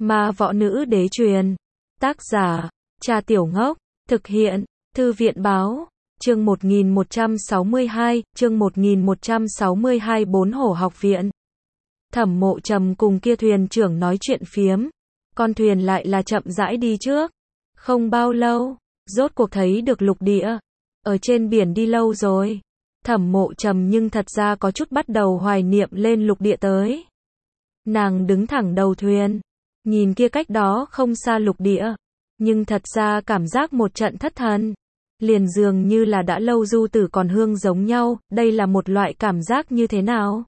Ma võ nữ đế truyền. Tác giả, Trà Tiểu Ngốc. Thực hiện, Thư viện báo. Chương 1162, chương 1162 Bốn Hổ Học Viện. Thẩm Mộ Trầm cùng kia thuyền trưởng nói chuyện phiếm. Con thuyền lại là chậm rãi đi trước. Không bao lâu, rốt cuộc thấy được lục địa. Ở trên biển đi lâu rồi. Thẩm Mộ Trầm nhưng thật ra có chút bắt đầu hoài niệm lên lục địa tới. Nàng đứng thẳng đầu thuyền, nhìn kia cách đó không xa lục địa, nhưng thật ra cảm giác một trận thất thần. Liền dường như là đã lâu du tử còn hương giống nhau, đây là một loại cảm giác như thế nào?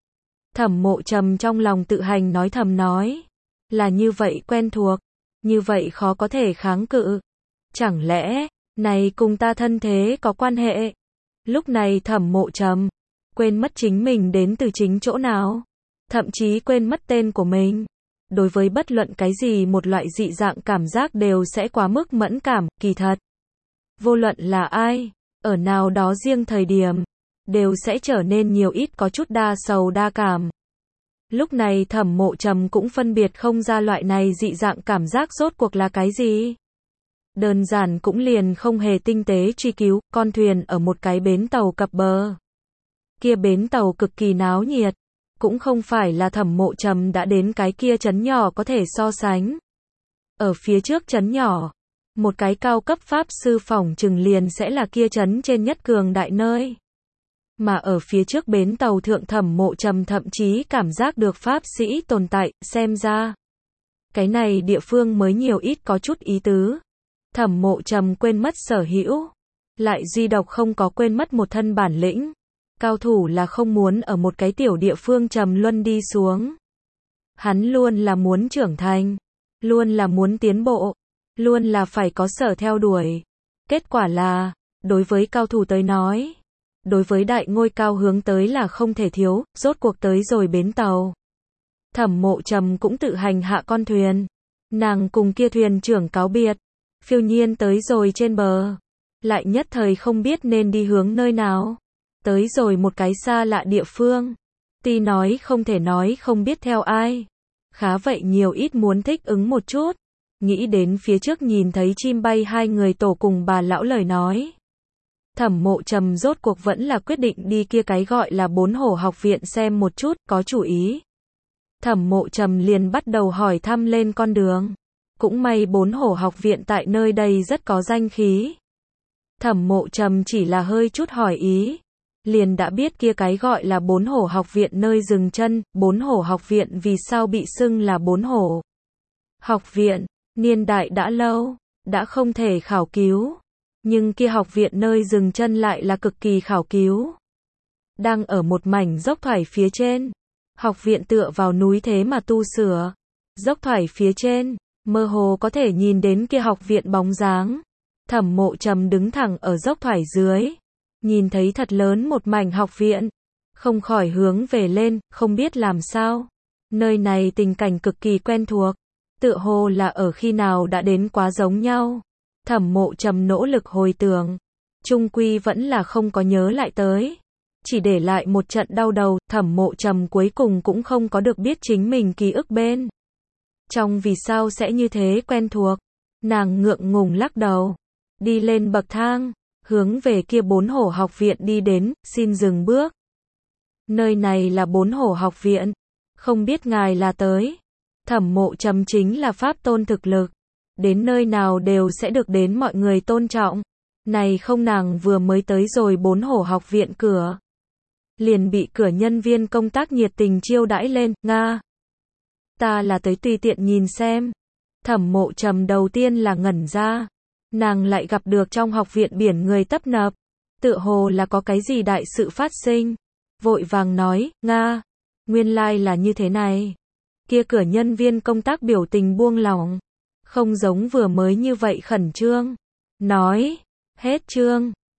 Thẩm Mộ Trầm trong lòng tự hành nói thầm nói, là như vậy quen thuộc, như vậy khó có thể kháng cự. Chẳng lẽ, này cùng ta thân thế có quan hệ? Lúc này Thẩm Mộ Trầm, quên mất chính mình đến từ chính chỗ nào, thậm chí quên mất tên của mình. Đối với bất luận cái gì một loại dị dạng cảm giác đều sẽ quá mức mẫn cảm, kỳ thật. Vô luận là ai, ở nào đó riêng thời điểm, đều sẽ trở nên nhiều ít có chút đa sầu đa cảm. Lúc này Thẩm Mộ Trầm cũng phân biệt không ra loại này dị dạng cảm giác rốt cuộc là cái gì. Đơn giản cũng liền không hề tinh tế truy cứu, con thuyền ở một cái bến tàu cập bờ. Kia bến tàu cực kỳ náo nhiệt, cũng không phải là Thẩm Mộ Trầm đã đến cái kia trấn nhỏ có thể so sánh. Ở phía trước trấn nhỏ, một cái cao cấp pháp sư phỏng chừng liền sẽ là kia trấn trên nhất cường đại nơi. Mà ở phía trước bến tàu thượng Thẩm Mộ Trầm thậm chí cảm giác được pháp sĩ tồn tại, xem ra cái này địa phương mới nhiều ít có chút ý tứ. Thẩm Mộ Trầm quên mất sở hữu, lại duy độc không có quên mất một thân bản lĩnh. Cao thủ là không muốn ở một cái tiểu địa phương trầm luân đi xuống. Hắn luôn là muốn trưởng thành, luôn là muốn tiến bộ, luôn là phải có sở theo đuổi. Kết quả là, đối với cao thủ tới nói, đối với đại ngôi cao hướng tới là không thể thiếu, rốt cuộc tới rồi bến tàu. Thẩm Mộ Trầm cũng tự hành hạ con thuyền. Nàng cùng kia thuyền trưởng cáo biệt, phiêu nhiên tới rồi trên bờ. Lại nhất thời không biết nên đi hướng nơi nào. Tới rồi một cái xa lạ địa phương. Tuy nói không thể nói không biết theo ai. Khá vậy nhiều ít muốn thích ứng một chút. Nghĩ đến phía trước nhìn thấy chim bay hai người tổ cùng bà lão lời nói. Thẩm Mộ Trầm rốt cuộc vẫn là quyết định đi kia cái gọi là Bốn Hổ Học Viện xem một chút, có chủ ý. Thẩm Mộ Trầm liền bắt đầu hỏi thăm lên con đường. Cũng may Bốn Hổ Học Viện tại nơi đây rất có danh khí. Thẩm Mộ Trầm chỉ là hơi chút hỏi ý, liền đã biết kia cái gọi là Bốn Hổ Học Viện nơi dừng chân. Bốn Hổ Học Viện vì sao bị xưng là Bốn Hổ Học Viện, niên đại đã lâu, đã không thể khảo cứu. Nhưng kia học viện nơi dừng chân lại là cực kỳ khảo cứu. Đang ở một mảnh dốc thoải phía trên. Học viện tựa vào núi thế mà tu sửa. Dốc thoải phía trên, mơ hồ có thể nhìn đến kia học viện bóng dáng. Thẩm Mộ Trầm đứng thẳng ở dốc thoải dưới. Nhìn thấy thật lớn một mảnh học viện. Không khỏi hướng về lên, không biết làm sao. Nơi này tình cảnh cực kỳ quen thuộc. Tựa hồ là ở khi nào đã đến quá giống nhau. Thẩm Mộ Trầm nỗ lực hồi tưởng. Chung quy vẫn là không có nhớ lại tới. Chỉ để lại một trận đau đầu. Thẩm Mộ Trầm cuối cùng cũng không có được biết chính mình ký ức bên trong vì sao sẽ như thế quen thuộc. Nàng ngượng ngùng lắc đầu. Đi lên bậc thang. Hướng về kia Bốn Hổ Học Viện đi đến. Xin dừng bước. Nơi này là Bốn Hổ Học Viện. Không biết ngài là tới. Thẩm Mộ Trầm chính là pháp tôn thực lực. Đến nơi nào đều sẽ được đến mọi người tôn trọng. Này không, nàng vừa mới tới rồi Bốn Hổ Học Viện cửa. Liền bị cửa nhân viên công tác nhiệt tình chiêu đãi lên. Nga, ta là tới tùy tiện nhìn xem. Thẩm Mộ Trầm đầu tiên là ngẩn ra. Nàng lại gặp được trong học viện biển người tấp nập. Tựa hồ là có cái gì đại sự phát sinh. Vội vàng nói, Nga, nguyên lai là như thế này. Kia cửa nhân viên công tác biểu tình buông lỏng. Không giống vừa mới như vậy khẩn trương. Nói, hết chương.